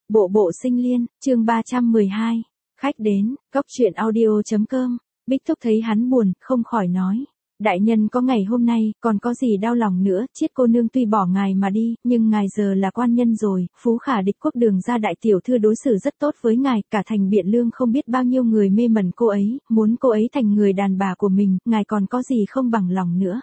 Bộ bộ sinh liên, chương 312. Khách đến, góc chuyện audio.com. Bích Thúc thấy hắn buồn, không khỏi nói. Đại nhân có ngày hôm nay, còn có gì đau lòng nữa, Chiết cô nương tuy bỏ ngài mà đi, nhưng ngài giờ là quan nhân rồi, phú khả địch quốc đường ra đại tiểu thư đối xử rất tốt với ngài, cả thành Biện Lương không biết bao nhiêu người mê mẩn cô ấy, muốn cô ấy thành người đàn bà của mình, ngài còn có gì không bằng lòng nữa.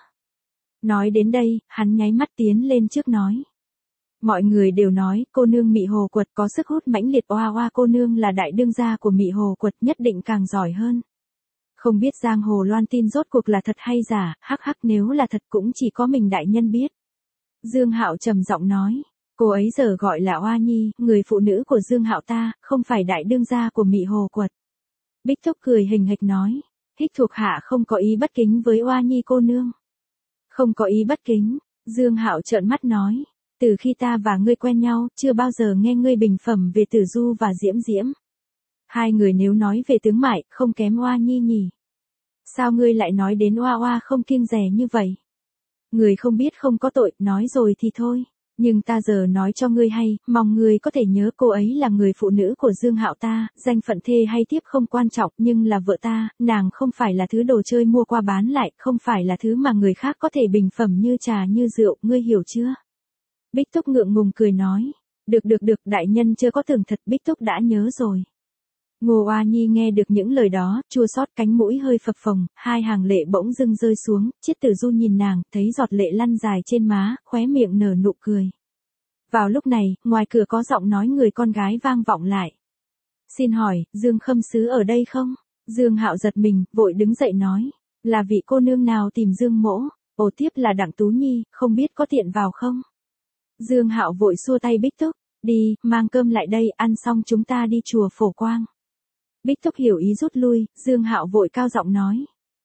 Nói đến đây, hắn nháy mắt tiến lên trước nói. Mọi người đều nói, cô nương Mị Hồ Quật có sức hút mãnh liệt, oa oa cô nương là đại đương gia của Mị Hồ Quật nhất định càng giỏi hơn. Không biết giang hồ loan tin rốt cuộc là thật hay giả, hắc hắc nếu là thật cũng chỉ có mình đại nhân biết. Dương Hạo trầm giọng nói, cô ấy giờ gọi là Oa Nhi, người phụ nữ của Dương Hạo ta, không phải đại đương gia của Mị Hồ Quật. Bích Thúc cười hình hịch nói, Hích thuộc hạ không có ý bất kính với Oa Nhi cô nương. Không có ý bất kính, Dương Hạo trợn mắt nói. Từ khi ta và ngươi quen nhau, chưa bao giờ nghe ngươi bình phẩm về Tử Du và Diễm Diễm. Hai người nếu nói về tướng mạo, không kém Oa Nhi nhỉ. Sao ngươi lại nói đến oa oa không kiêng dè như vậy? Người không biết không có tội, nói rồi thì thôi. Nhưng ta giờ nói cho ngươi hay, mong ngươi có thể nhớ cô ấy là người phụ nữ của Dương Hạo ta, danh phận thê hay tiếp không quan trọng, nhưng là vợ ta, nàng không phải là thứ đồ chơi mua qua bán lại, không phải là thứ mà người khác có thể bình phẩm như trà như rượu, ngươi hiểu chưa? Bích Thúc ngượng ngùng cười nói, được, đại nhân chưa có tưởng thật, Bích Thúc đã nhớ rồi. Ngô Oa Nhi nghe được những lời đó, chua xót cánh mũi hơi phập phồng, hai hàng lệ bỗng dưng rơi xuống, Chiết Tử Du nhìn nàng, thấy giọt lệ lăn dài trên má, khóe miệng nở nụ cười. Vào lúc này, ngoài cửa có giọng nói người con gái vang vọng lại. Xin hỏi, Dương Khâm Sứ ở đây không? Dương Hạo giật mình, vội đứng dậy nói, là vị cô nương nào tìm Dương mỗ? Ồ tiếp là Đặng Tú Nhi, không biết có tiện vào không? Dương Hạo vội xua tay Bích Thúc, đi, mang cơm lại đây, ăn xong chúng ta đi chùa Phổ Quang. Bích Thúc hiểu ý rút lui, Dương Hạo vội cao giọng nói.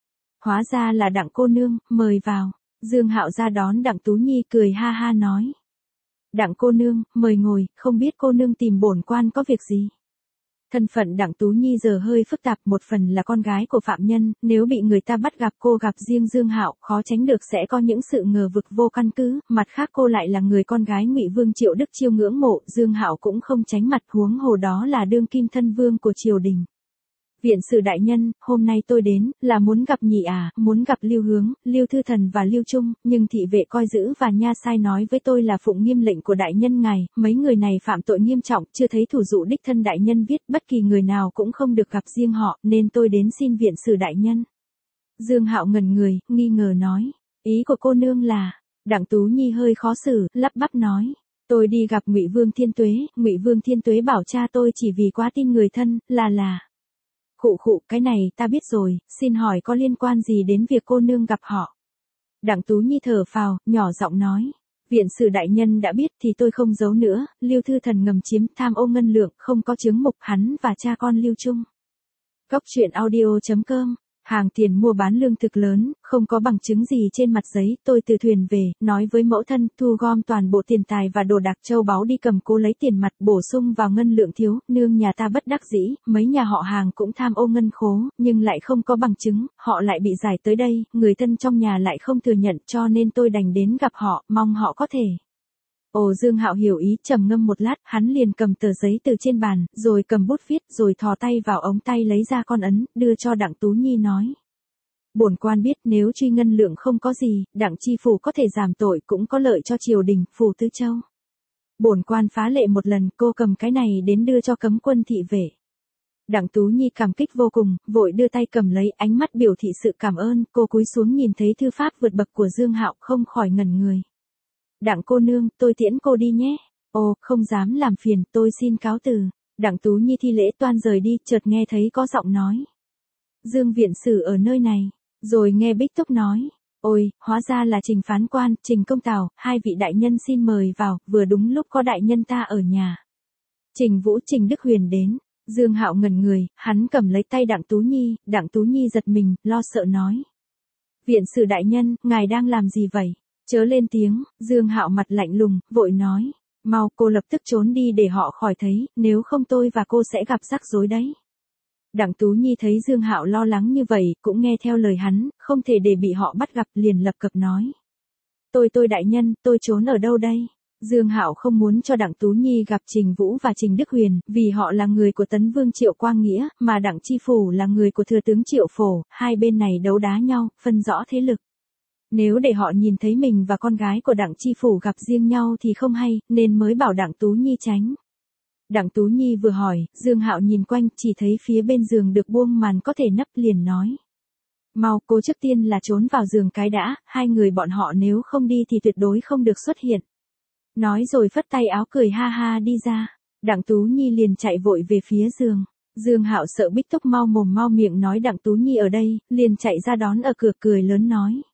Hóa ra là Đặng cô nương, mời vào. Dương Hạo ra đón Đặng Tú Nhi cười ha ha nói. Đặng cô nương, mời ngồi, không biết cô nương tìm bổn quan có việc gì. Thân phận Đặng Tú Nhi giờ hơi phức tạp, một phần là con gái của phạm nhân, nếu bị người ta bắt gặp cô gặp riêng Dương Hạo, khó tránh được sẽ có những sự ngờ vực vô căn cứ, mặt khác cô lại là người con gái Ngụy Vương Triệu Đức Chiêu ngưỡng mộ, Dương Hạo cũng không tránh mặt, huống hồ đó là đương kim thân vương của triều đình. Viện sử đại nhân, hôm nay tôi đến, là muốn gặp nhị muốn gặp Lưu Hướng, Lưu Thư Thần và Lưu Trung, nhưng thị vệ coi giữ và nha sai nói với tôi là phụng nghiêm lệnh của đại nhân ngài, mấy người này phạm tội nghiêm trọng, chưa thấy thủ dụ đích thân đại nhân viết, bất kỳ người nào cũng không được gặp riêng họ, nên tôi đến xin viện sử đại nhân. Dương Hạo ngẩn người, nghi ngờ nói, ý của cô nương là, Đặng Tú Nhi hơi khó xử, lắp bắp nói. Tôi đi gặp Ngụy Vương Thiên Tuế bảo cha tôi chỉ vì quá tin người thân, là. Khụ, cái này ta biết rồi, xin hỏi có liên quan gì đến việc cô nương gặp họ? Đặng Tú Nhi thở phào, nhỏ giọng nói. Viện sử đại nhân đã biết thì tôi không giấu nữa, Lưu Thư Thần ngầm chiếm tham ô ngân lượng, không có chứng mục hắn và cha con Lưu Trung. Góc chuyện audio.com. Hàng tiền mua bán lương thực lớn, không có bằng chứng gì trên mặt giấy, tôi từ thuyền về, nói với mẫu thân, thu gom toàn bộ tiền tài và đồ đạc châu báu đi cầm cố lấy tiền mặt bổ sung vào ngân lượng thiếu, nương nhà ta bất đắc dĩ, mấy nhà họ Hàng cũng tham ô ngân khố, nhưng lại không có bằng chứng, họ lại bị giải tới đây, người thân trong nhà lại không thừa nhận cho nên tôi đành đến gặp họ, mong họ có thể. Ồ Dương Hạo hiểu ý, trầm ngâm một lát, hắn liền cầm tờ giấy từ trên bàn, rồi cầm bút viết, rồi thò tay vào ống tay lấy ra con ấn, đưa cho Đặng Tú Nhi nói. Bổn quan biết nếu truy ngân lượng không có gì, Đặng chi phủ có thể giảm tội cũng có lợi cho triều đình, phủ Tư Châu. Bổn quan phá lệ một lần, cô cầm cái này đến đưa cho cấm quân thị vệ. Đặng Tú Nhi cảm kích vô cùng, vội đưa tay cầm lấy, ánh mắt biểu thị sự cảm ơn, cô cúi xuống nhìn thấy thư pháp vượt bậc của Dương Hạo, không khỏi ngẩn người. Đặng cô nương, tôi tiễn cô đi nhé. Ồ, không dám làm phiền, tôi xin cáo từ. Đặng Tú Nhi thi lễ toan rời đi, chợt nghe thấy có giọng nói. Dương viện sử ở nơi này. Rồi nghe Bích Thúc nói. Ôi, hóa ra là Trình phán quan, Trình công tào, hai vị đại nhân xin mời vào, vừa đúng lúc có đại nhân ta ở nhà. Trình Vũ, Trình Đức Huyền đến. Dương Hạo ngẩn người, hắn cầm lấy tay Đặng Tú Nhi giật mình, lo sợ nói. Viện sử đại nhân, ngài đang làm gì vậy? Chớ lên tiếng, Dương Hạo mặt lạnh lùng, vội nói, mau cô lập tức trốn đi để họ khỏi thấy, nếu không tôi và cô sẽ gặp rắc rối đấy. Đặng Tú Nhi thấy Dương Hạo lo lắng như vậy, cũng nghe theo lời hắn, không thể để bị họ bắt gặp, liền lập cập nói. Tôi đại nhân, tôi trốn ở đâu đây? Dương Hạo không muốn cho Đặng Tú Nhi gặp Trình Vũ và Trình Đức Huyền, vì họ là người của Tấn Vương Triệu Quang Nghĩa, mà Đặng Chi Phủ là người của Thừa tướng Triệu Phổ, hai bên này đấu đá nhau, phân rõ thế lực. Nếu để họ nhìn thấy mình và con gái của Đặng Chi Phủ gặp riêng nhau thì không hay, nên mới bảo Đặng Tú Nhi tránh. Đặng Tú Nhi vừa hỏi, Dương Hạo nhìn quanh, chỉ thấy phía bên giường được buông màn có thể nấp, liền nói. Mau, cô trước tiên là trốn vào giường cái đã, hai người bọn họ nếu không đi thì tuyệt đối không được xuất hiện. Nói rồi phất tay áo cười ha ha đi ra. Đặng Tú Nhi liền chạy vội về phía giường. Dương Hạo sợ Bích Túc mau mồm mau miệng nói Đặng Tú Nhi ở đây, liền chạy ra đón ở cửa cười lớn nói.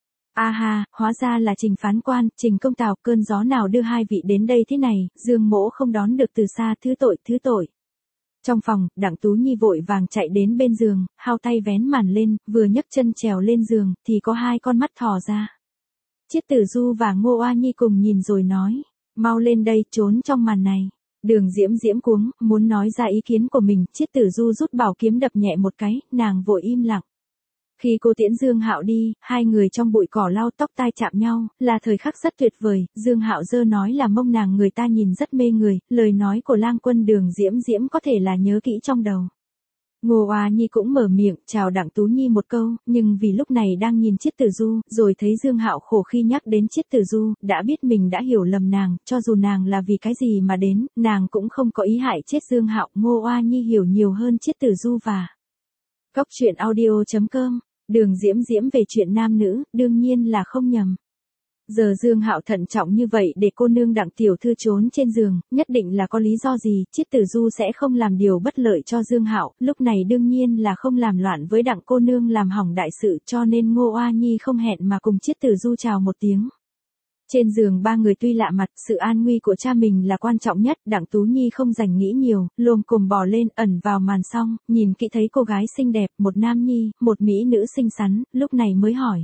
A ha, hóa ra là Trình phán quan, Trình công tào, cơn gió nào đưa hai vị đến đây thế này, Dương mỗ không đón được từ xa, thứ tội. Trong phòng, Đặng Tú Nhi vội vàng chạy đến bên giường, hao tay vén màn lên, vừa nhấc chân trèo lên giường, thì có hai con mắt thò ra. Chiết Tử Du và Ngô Oa Nhi cùng nhìn rồi nói, mau lên đây, trốn trong màn này. Đường Diễm cuống, muốn nói ra ý kiến của mình, Chiết Tử Du rút bảo kiếm đập nhẹ một cái, nàng vội im lặng. Khi cô tiễn Dương Hạo đi, hai người trong bụi cỏ lau tóc tai chạm nhau, là thời khắc rất tuyệt vời, Dương Hạo giơ nói là mông nàng người ta nhìn rất mê người, lời nói của lang quân Đường Diễm có thể là nhớ kỹ trong đầu. Ngô Oa Nhi cũng mở miệng, chào Đặng Tú Nhi một câu, nhưng vì lúc này đang nhìn Chiết Tử Du, rồi thấy Dương Hạo khổ khi nhắc đến Chiết Tử Du, đã biết mình đã hiểu lầm nàng, cho dù nàng là vì cái gì mà đến, nàng cũng không có ý hại chết Dương Hạo. Ngô Oa Nhi hiểu nhiều hơn Chiết Tử Du và Cốc truyện audio.com, Đường Diễm về chuyện nam nữ, đương nhiên là không nhầm. Giờ Dương Hạo thận trọng như vậy để cô nương Đặng tiểu thư trốn trên giường, nhất định là có lý do gì, Chiết Tử Du sẽ không làm điều bất lợi cho Dương Hạo, lúc này đương nhiên là không làm loạn với Đặng cô nương làm hỏng đại sự, cho nên Ngô Oa Nhi không hẹn mà cùng Chiết Tử Du chào một tiếng. Trên giường ba người tuy lạ mặt, sự an nguy của cha mình là quan trọng nhất, Đặng Tú Nhi không dành nghĩ nhiều, lồm cồm bò lên, ẩn vào màn xong, nhìn kỹ thấy cô gái xinh đẹp, một nam nhi, một mỹ nữ xinh xắn, lúc này mới hỏi.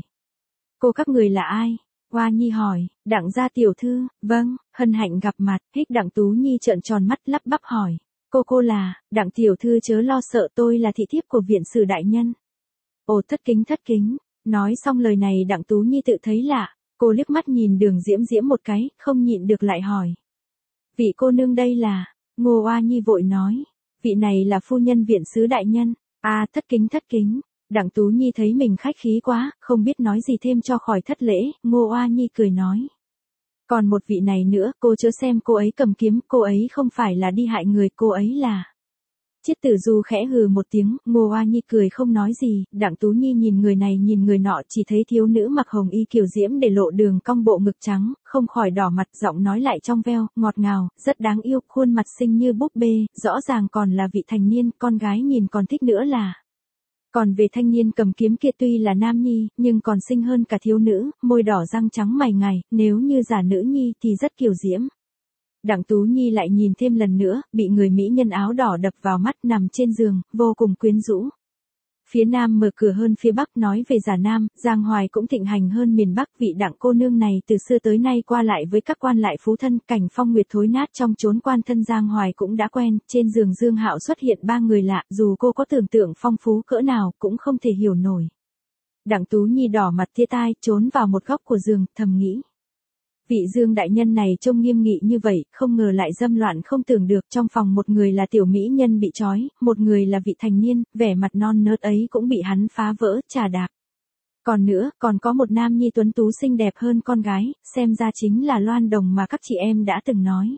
Cô các người là ai? Oa Nhi hỏi, Đặng gia tiểu thư, vâng, hân hạnh gặp mặt, hích Đặng Tú Nhi trợn tròn mắt lắp bắp hỏi. Cô là, Đặng tiểu thư chớ lo sợ, tôi là thị thiếp của viện sử đại nhân. Ồ thất kính, nói xong lời này Đặng Tú Nhi tự thấy lạ. Cô liếc mắt nhìn Đường Diễm một cái, không nhịn được lại hỏi. Vị cô nương đây là, Ngô Oa Nhi vội nói. Vị này là phu nhân viện sứ đại nhân. À thất kính. Đặng Tú Nhi thấy mình khách khí quá, không biết nói gì thêm cho khỏi thất lễ, Ngô Oa Nhi cười nói. Còn một vị này nữa, cô chớ xem cô ấy cầm kiếm, cô ấy không phải là đi hại người, cô ấy là... Chiết Tử Du khẽ hừ một tiếng, Ngô Oa Nhi cười không nói gì, Đặng Tú Nhi nhìn người này nhìn người nọ, chỉ thấy thiếu nữ mặc hồng y kiều diễm để lộ đường cong bộ ngực trắng, không khỏi đỏ mặt, giọng nói lại trong veo, ngọt ngào, rất đáng yêu, khuôn mặt xinh như búp bê, rõ ràng còn là vị thành niên, con gái nhìn còn thích nữa là. Còn về thanh niên cầm kiếm kia tuy là nam nhi, nhưng còn xinh hơn cả thiếu nữ, môi đỏ răng trắng mày ngài, nếu như giả nữ nhi thì rất kiều diễm. Đặng Tú Nhi lại nhìn thêm lần nữa, bị người mỹ nhân áo đỏ đập vào mắt nằm trên giường, vô cùng quyến rũ. Phía Nam mở cửa hơn phía Bắc, nói về giả Nam, Giang Hoài cũng thịnh hành hơn miền Bắc, vị Đặng cô nương này từ xưa tới nay qua lại với các quan lại phú thân, cảnh phong nguyệt thối nát trong chốn quan thân Giang Hoài cũng đã quen, trên giường Dương Hạo xuất hiện ba người lạ, dù cô có tưởng tượng phong phú cỡ nào cũng không thể hiểu nổi. Đặng Tú Nhi đỏ mặt tia tai, trốn vào một góc của giường, thầm nghĩ. Vị Dương đại nhân này trông nghiêm nghị như vậy, không ngờ lại dâm loạn không tưởng được, trong phòng một người là tiểu mỹ nhân bị trói, một người là vị thành niên, vẻ mặt non nớt ấy cũng bị hắn phá vỡ, trà đạp. Còn nữa, còn có một nam nhi tuấn tú xinh đẹp hơn con gái, xem ra chính là Loan Đồng mà các chị em đã từng nói.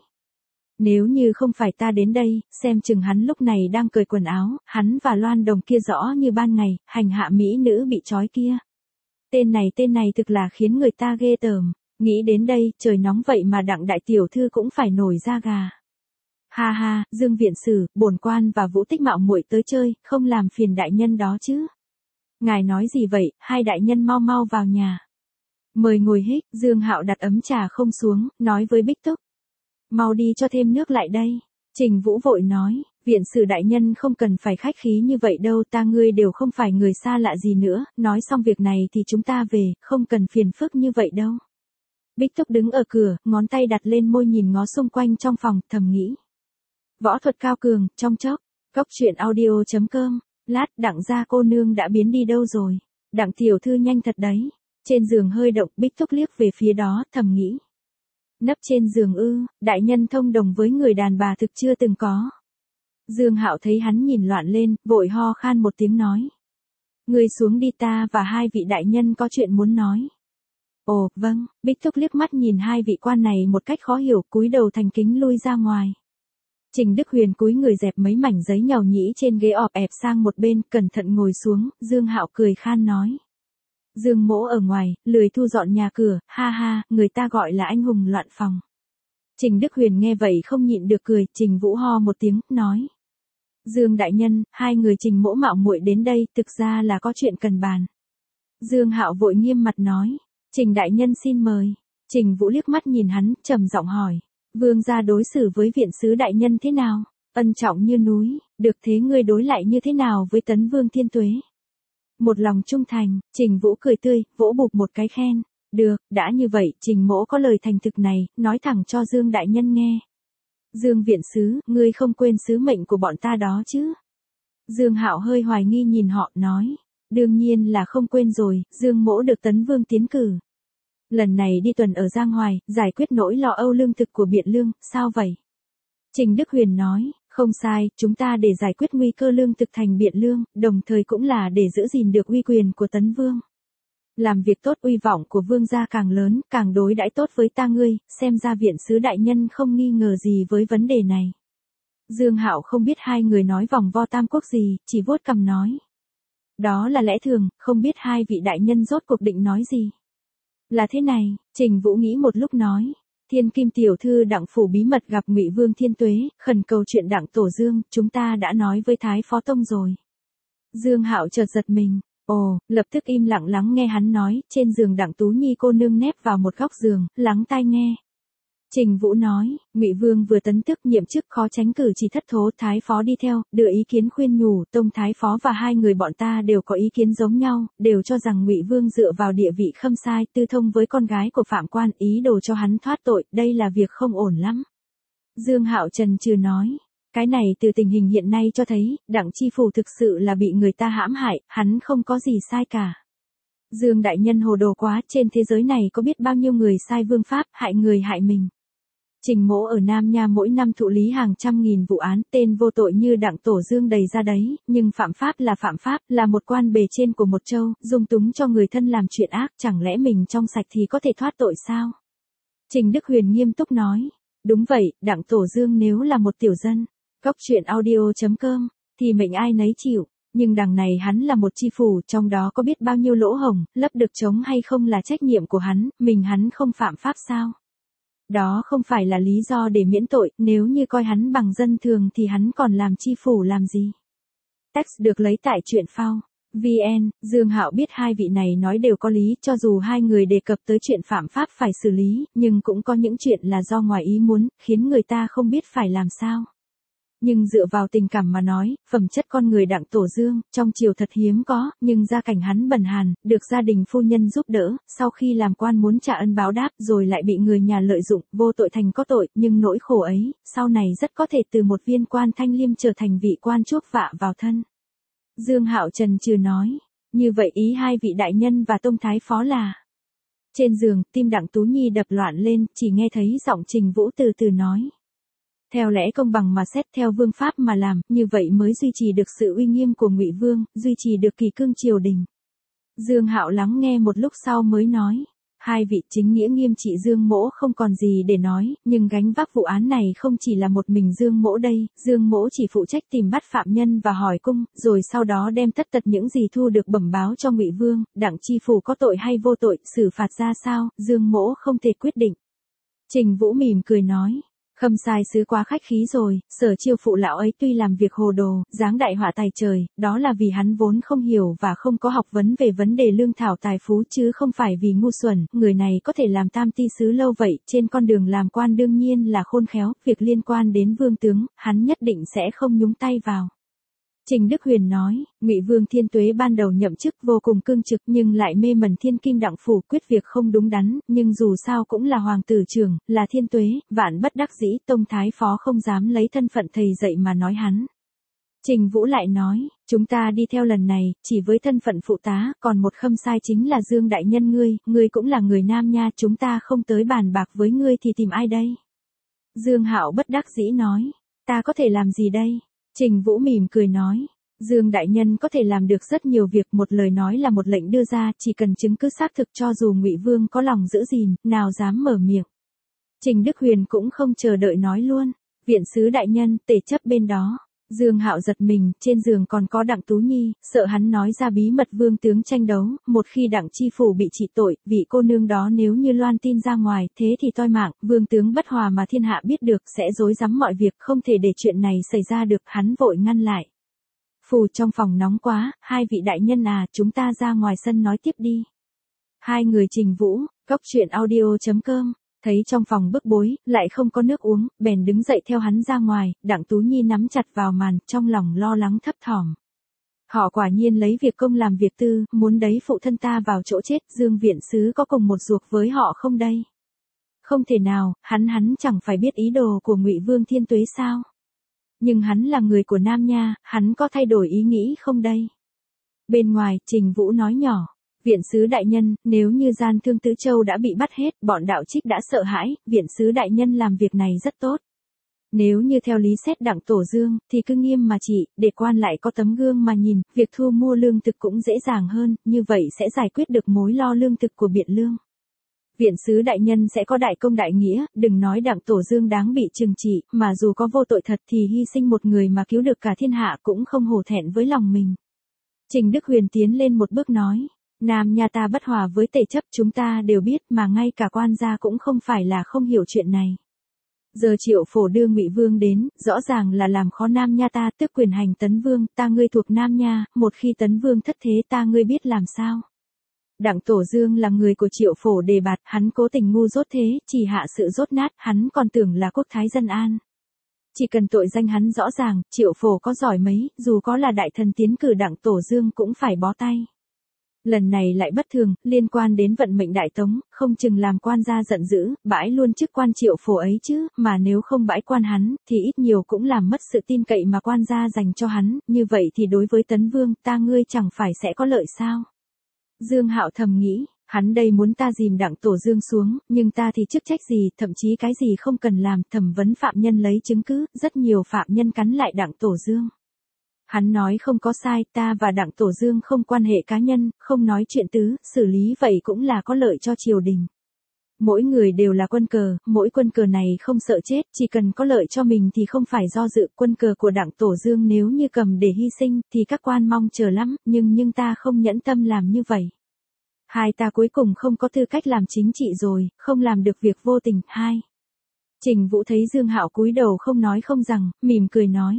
Nếu như không phải ta đến đây, xem chừng hắn lúc này đang cởi quần áo, hắn và Loan Đồng kia rõ như ban ngày, hành hạ mỹ nữ bị trói kia. Tên này thực là khiến người ta ghê tởm. Nghĩ đến đây, trời nóng vậy mà Đặng đại tiểu thư cũng phải nổi da gà. Ha ha, Dương viện sử, bổn quan và Vũ Tích mạo muội tới chơi, không làm phiền đại nhân đó chứ. Ngài nói gì vậy, hai đại nhân mau vào nhà. Mời ngồi hích, Dương Hạo đặt ấm trà không xuống, nói với Bích Túc. Mau đi cho thêm nước lại đây. Trình Vũ vội nói, viện sử đại nhân không cần phải khách khí như vậy đâu, ta ngươi đều không phải người xa lạ gì nữa, nói xong việc này thì chúng ta về, không cần phiền phức như vậy đâu. Bích Túc đứng ở cửa, ngón tay đặt lên môi nhìn ngó xung quanh trong phòng, thầm nghĩ. Võ thuật cao cường, trong chốc, Cốc truyện audio.com, lát Đặng gia cô nương đã biến đi đâu rồi, Đặng tiểu thư nhanh thật đấy. Trên giường hơi động, Bích Túc liếc về phía đó, thầm nghĩ. Nấp trên giường ư? Đại nhân thông đồng với người đàn bà thực chưa từng có. Dương Hạo thấy hắn nhìn loạn lên, vội ho khan một tiếng nói. Ngươi xuống đi, ta và hai vị đại nhân có chuyện muốn nói. Ồ, vâng. Bích Thúc liếc mắt nhìn hai vị quan này một cách khó hiểu, cúi đầu thành kính lui ra ngoài. Trình Đức Huyền cúi người dẹp mấy mảnh giấy nhàu nhĩ trên ghế ọp ẹp sang một bên, cẩn thận ngồi xuống. Dương Hạo cười khan nói. Dương Mỗ ở ngoài, lười thu dọn nhà cửa, ha ha, người ta gọi là anh hùng loạn phòng. Trình Đức Huyền nghe vậy không nhịn được cười, Trình Vũ ho một tiếng, nói. Dương đại nhân, hai người Trình Mỗ mạo muội đến đây, thực ra là có chuyện cần bàn. Dương Hạo vội nghiêm mặt nói. Trình đại nhân xin mời. Trình Vũ liếc mắt nhìn hắn, trầm giọng hỏi. Vương gia đối xử với viện sứ đại nhân thế nào? Ân trọng như núi, được thế ngươi đối lại như thế nào với Tấn Vương Thiên Tuế? Một lòng trung thành, Trình Vũ cười tươi, vỗ bụp một cái khen. Được, đã như vậy, Trình Mỗ có lời thành thực này, nói thẳng cho Dương đại nhân nghe. Dương viện sứ, ngươi không quên sứ mệnh của bọn ta đó chứ? Dương Hạo hơi hoài nghi nhìn họ, nói. Đương nhiên là không quên rồi, Dương Mỗ được Tấn Vương tiến cử. Lần này đi tuần ở Giang Hoài, giải quyết nỗi lo âu lương thực của Biện Lương, sao vậy? Trình Đức Huyền nói, không sai, chúng ta để giải quyết nguy cơ lương thực thành Biện Lương, đồng thời cũng là để giữ gìn được uy quyền của Tấn Vương. Làm việc tốt, uy vọng của Vương gia càng lớn, càng đối đãi tốt với ta ngươi, xem ra viện sứ đại nhân không nghi ngờ gì với vấn đề này. Dương Hạo không biết hai người nói vòng vo tam quốc gì, chỉ vuốt cằm nói. Đó là lẽ thường, không biết hai vị đại nhân rốt cuộc định nói gì. Là thế này, Trình Vũ nghĩ một lúc nói. Thiên Kim tiểu thư Đặng phủ bí mật gặp Ngụy Vương Thiên Tuế, khẩn cầu chuyện Đặng tổ Dương, chúng ta đã nói với Thái Phó Tông rồi. Dương Hạo chợt giật mình. Ồ, lập tức im lặng lắng nghe hắn nói, trên giường Đặng Tú Nhi cô nương nép vào một góc giường, lắng tai nghe. Trình Vũ nói, Ngụy Vương vừa tấn chức nhiệm chức khó tránh cử chỉ thất thố, Thái Phó đi theo, đưa ý kiến khuyên nhủ, Tông Thái Phó và hai người bọn ta đều có ý kiến giống nhau, đều cho rằng Ngụy Vương dựa vào địa vị khâm sai, tư thông với con gái của Phạm Quan, ý đồ cho hắn thoát tội, đây là việc không ổn lắm. Dương Hạo chần chừ nói, cái này từ tình hình hiện nay cho thấy, Đặng chi phủ thực sự là bị người ta hãm hại, hắn không có gì sai cả. Dương đại nhân hồ đồ quá, trên thế giới này có biết bao nhiêu người sai vương pháp, hại người hại mình. Trình Mỗ ở Nam Nha mỗi năm thụ lý hàng trăm nghìn vụ án, tên vô tội như Đặng Tổ Dương đầy ra đấy, nhưng phạm pháp, là một quan bề trên của một châu, dung túng cho người thân làm chuyện ác, chẳng lẽ mình trong sạch thì có thể thoát tội sao? Trình Đức Huyền nghiêm túc nói, đúng vậy, Đặng Tổ Dương nếu là một tiểu dân, Góc truyện audio.com, thì mệnh ai nấy chịu. Nhưng đằng này hắn là một chi phủ, trong đó có biết bao nhiêu lỗ hổng, lấp được trống hay không là trách nhiệm của hắn, mình hắn không phạm pháp sao? Đó không phải là lý do để miễn tội, nếu như coi hắn bằng dân thường thì hắn còn làm chi phủ làm gì? Text được lấy tại truyện phao. VN, Dương Hạo biết hai vị này nói đều có lý, cho dù hai người đề cập tới chuyện phạm pháp phải xử lý, nhưng cũng có những chuyện là do ngoài ý muốn, khiến người ta không biết phải làm sao. Nhưng dựa vào tình cảm mà nói, phẩm chất con người Đặng Tổ Dương, trong triều thật hiếm có, nhưng gia cảnh hắn bần hàn, được gia đình phu nhân giúp đỡ, sau khi làm quan muốn trả ân báo đáp rồi lại bị người nhà lợi dụng, vô tội thành có tội, nhưng nỗi khổ ấy, sau này rất có thể từ một viên quan thanh liêm trở thành vị quan chuốc vạ vào thân. Dương Hạo chần chừ nói, như vậy ý hai vị đại nhân và Tông Thái Phó là... Trên giường, tim Đặng Tú Nhi đập loạn lên, chỉ nghe thấy giọng Trình Vũ từ từ nói. Theo lẽ công bằng mà xét, theo vương pháp mà làm, như vậy mới duy trì được sự uy nghiêm của Ngụy Vương, duy trì được kỳ cương triều đình. Dương Hạo lắng nghe một lúc sau mới nói, hai vị chính nghĩa nghiêm trị Dương Mỗ không còn gì để nói, nhưng gánh vác vụ án này không chỉ là một mình Dương Mỗ đây, Dương Mỗ chỉ phụ trách tìm bắt phạm nhân và hỏi cung, rồi sau đó đem tất tật những gì thu được bẩm báo cho Ngụy Vương, Đặng chi phủ có tội hay vô tội, xử phạt ra sao, Dương Mỗ không thể quyết định. Trình Vũ mỉm cười nói. Khâm sai sứ quá khách khí rồi, Sở Chiêu phụ lão ấy tuy làm việc hồ đồ, giáng đại họa tài trời, đó là vì hắn vốn không hiểu và không có học vấn về vấn đề lương thảo tài phú chứ không phải vì ngu xuẩn, người này có thể làm tam ty sứ lâu vậy, trên con đường làm quan đương nhiên là khôn khéo, việc liên quan đến vương tướng, hắn nhất định sẽ không nhúng tay vào. Trình Đức Huyền nói, Ngụy Vương Thiên Tuế ban đầu nhậm chức vô cùng cương trực nhưng lại mê mẩn Thiên Kim Đặng phủ, quyết việc không đúng đắn, nhưng dù sao cũng là hoàng tử trưởng, là Thiên Tuế, vạn bất đắc dĩ, Tông Thái Phó không dám lấy thân phận thầy dạy mà nói hắn. Trình Vũ lại nói, chúng ta đi theo lần này, chỉ với thân phận phụ tá, còn một khâm sai chính là Dương đại nhân ngươi cũng là người Nam nha, chúng ta không tới bàn bạc với ngươi thì tìm ai đây? Dương Hạo bất đắc dĩ nói, ta có thể làm gì đây? Trình Vũ mỉm cười nói, Dương đại nhân có thể làm được rất nhiều việc, một lời nói là một lệnh đưa ra, chỉ cần chứng cứ xác thực cho dù Ngụy Vương có lòng giữ gìn, nào dám mở miệng. Trình Đức Huyền cũng không chờ đợi nói luôn, viện sứ đại nhân, tể chấp bên đó. Dương Hạo giật mình, trên giường còn có Đặng Tú Nhi, sợ hắn nói ra bí mật vương tướng tranh đấu, một khi Đặng chi phủ bị trị tội, vị cô nương đó nếu như loan tin ra ngoài, thế thì toi mạng, vương tướng bất hòa mà thiên hạ biết được sẽ rối rắm mọi việc, không thể để chuyện này xảy ra được, hắn vội ngăn lại. Phù, trong phòng nóng quá, hai vị đại nhân à, chúng ta ra ngoài sân nói tiếp đi. Hai người Trình Vũ, coctruyện.audio.com. Thấy trong phòng bức bối, lại không có nước uống, bèn đứng dậy theo hắn ra ngoài, Đặng Tú Nhi nắm chặt vào màn, trong lòng lo lắng thấp thỏm. Họ quả nhiên lấy việc công làm việc tư, muốn đẩy phụ thân ta vào chỗ chết, Dương viện sứ có cùng một ruột với họ không đây? Không thể nào, hắn chẳng phải biết ý đồ của Ngụy Vương Thiên Tuế sao? Nhưng hắn là người của Nam Nha, hắn có thay đổi ý nghĩ không đây? Bên ngoài, Trình Vũ nói nhỏ. Viện sứ đại nhân, nếu như gian thương Tứ Châu đã bị bắt hết, bọn đạo trích đã sợ hãi, viện sứ đại nhân làm việc này rất tốt. Nếu như theo lý xét Đặng Tổ Dương, thì cứ nghiêm mà trị, để quan lại có tấm gương mà nhìn, việc thu mua lương thực cũng dễ dàng hơn, như vậy sẽ giải quyết được mối lo lương thực của Biện Lương. Viện sứ đại nhân sẽ có đại công đại nghĩa, đừng nói Đặng Tổ Dương đáng bị trừng trị, mà dù có vô tội thật thì hy sinh một người mà cứu được cả thiên hạ cũng không hổ thẹn với lòng mình. Trình Đức Huyền tiến lên một bước nói. Nam Nha ta bất hòa với tể chấp, chúng ta đều biết, mà ngay cả quan gia cũng không phải là không hiểu chuyện này. Giờ Triệu Phổ đưa Ngụy Vương đến, rõ ràng là làm khó Nam Nha ta, tức quyền hành Tấn Vương, ta ngươi thuộc Nam Nha, một khi Tấn Vương thất thế ta ngươi biết làm sao? Đặng Tổ Dương là người của Triệu Phổ đề bạt, hắn cố tình ngu dốt thế, chỉ hạ sự dốt nát, hắn còn tưởng là quốc thái dân an. Chỉ cần tội danh hắn rõ ràng, Triệu Phổ có giỏi mấy, dù có là đại thần tiến cử Đặng Tổ Dương cũng phải bó tay. Lần này lại bất thường, liên quan đến vận mệnh Đại Tống, không chừng làm quan gia giận dữ, bãi luôn chức quan Triệu Phổ ấy chứ, mà nếu không bãi quan hắn, thì ít nhiều cũng làm mất sự tin cậy mà quan gia dành cho hắn, như vậy thì đối với Tấn Vương, ta ngươi chẳng phải sẽ có lợi sao? Dương Hạo thầm nghĩ, hắn đây muốn ta dìm Đặng Tổ Dương xuống, nhưng ta thì chức trách gì, thậm chí cái gì không cần làm, thẩm vấn phạm nhân lấy chứng cứ, rất nhiều phạm nhân cắn lại Đặng Tổ Dương. Hắn nói không có sai, ta và Đặng Tổ Dương không quan hệ cá nhân, không nói chuyện tứ, xử lý vậy cũng là có lợi cho triều đình. Mỗi người đều là quân cờ, mỗi quân cờ này không sợ chết, chỉ cần có lợi cho mình thì không phải do dự, quân cờ của Đặng Tổ Dương nếu như cầm để hy sinh, thì các quan mong chờ lắm, nhưng ta không nhẫn tâm làm như vậy. Hai, ta cuối cùng không có tư cách làm chính trị rồi, không làm được việc vô tình. Hai. Trình Vũ thấy Dương Hạo cúi đầu không nói không rằng, mỉm cười nói.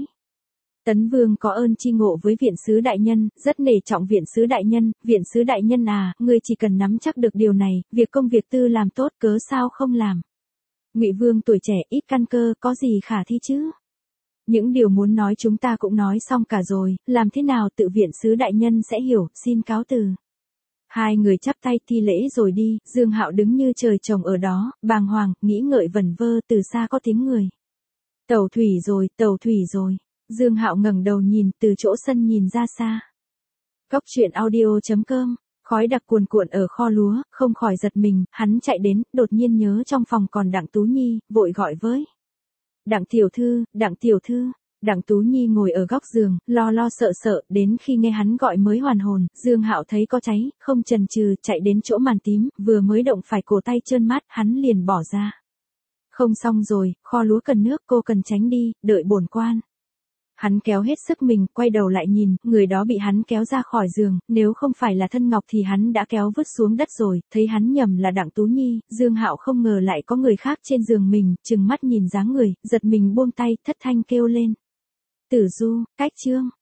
Tấn Vương có ơn chi ngộ với viện sứ đại nhân, rất nể trọng viện sứ đại nhân à, ngươi chỉ cần nắm chắc được điều này, việc công việc tư làm tốt cớ sao không làm. Ngụy Vương tuổi trẻ ít căn cơ, có gì khả thi chứ? Những điều muốn nói chúng ta cũng nói xong cả rồi, làm thế nào tự viện sứ đại nhân sẽ hiểu, xin cáo từ. Hai người chắp tay thi lễ rồi đi, Dương Hạo đứng như trời trồng ở đó, bàng hoàng, nghĩ ngợi vẩn vơ, từ xa có tiếng người. Tàu thủy rồi. Dương Hạo ngẩng đầu nhìn, từ chỗ sân nhìn ra xa. Coctruyện.audio.com. Khói đặc cuồn cuộn ở kho lúa, không khỏi giật mình, hắn chạy đến, đột nhiên nhớ trong phòng còn Đặng Tú Nhi, vội gọi với. Đặng tiểu thư. Đặng Tú Nhi ngồi ở góc giường, lo sợ, đến khi nghe hắn gọi mới hoàn hồn, Dương Hạo thấy có cháy, không chần chừ, chạy đến chỗ màn tím, vừa mới động phải cổ tay trơn mát, hắn liền bỏ ra. Không xong rồi, kho lúa cần nước, cô cần tránh đi, đợi bổn quan. Hắn kéo hết sức mình, quay đầu lại nhìn, người đó bị hắn kéo ra khỏi giường, nếu không phải là thân ngọc thì hắn đã kéo vứt xuống đất rồi, thấy hắn nhầm là Đặng Tú Nhi, Dương Hạo không ngờ lại có người khác trên giường mình, trừng mắt nhìn dáng người, giật mình buông tay, thất thanh kêu lên. Tử Du, cách chương.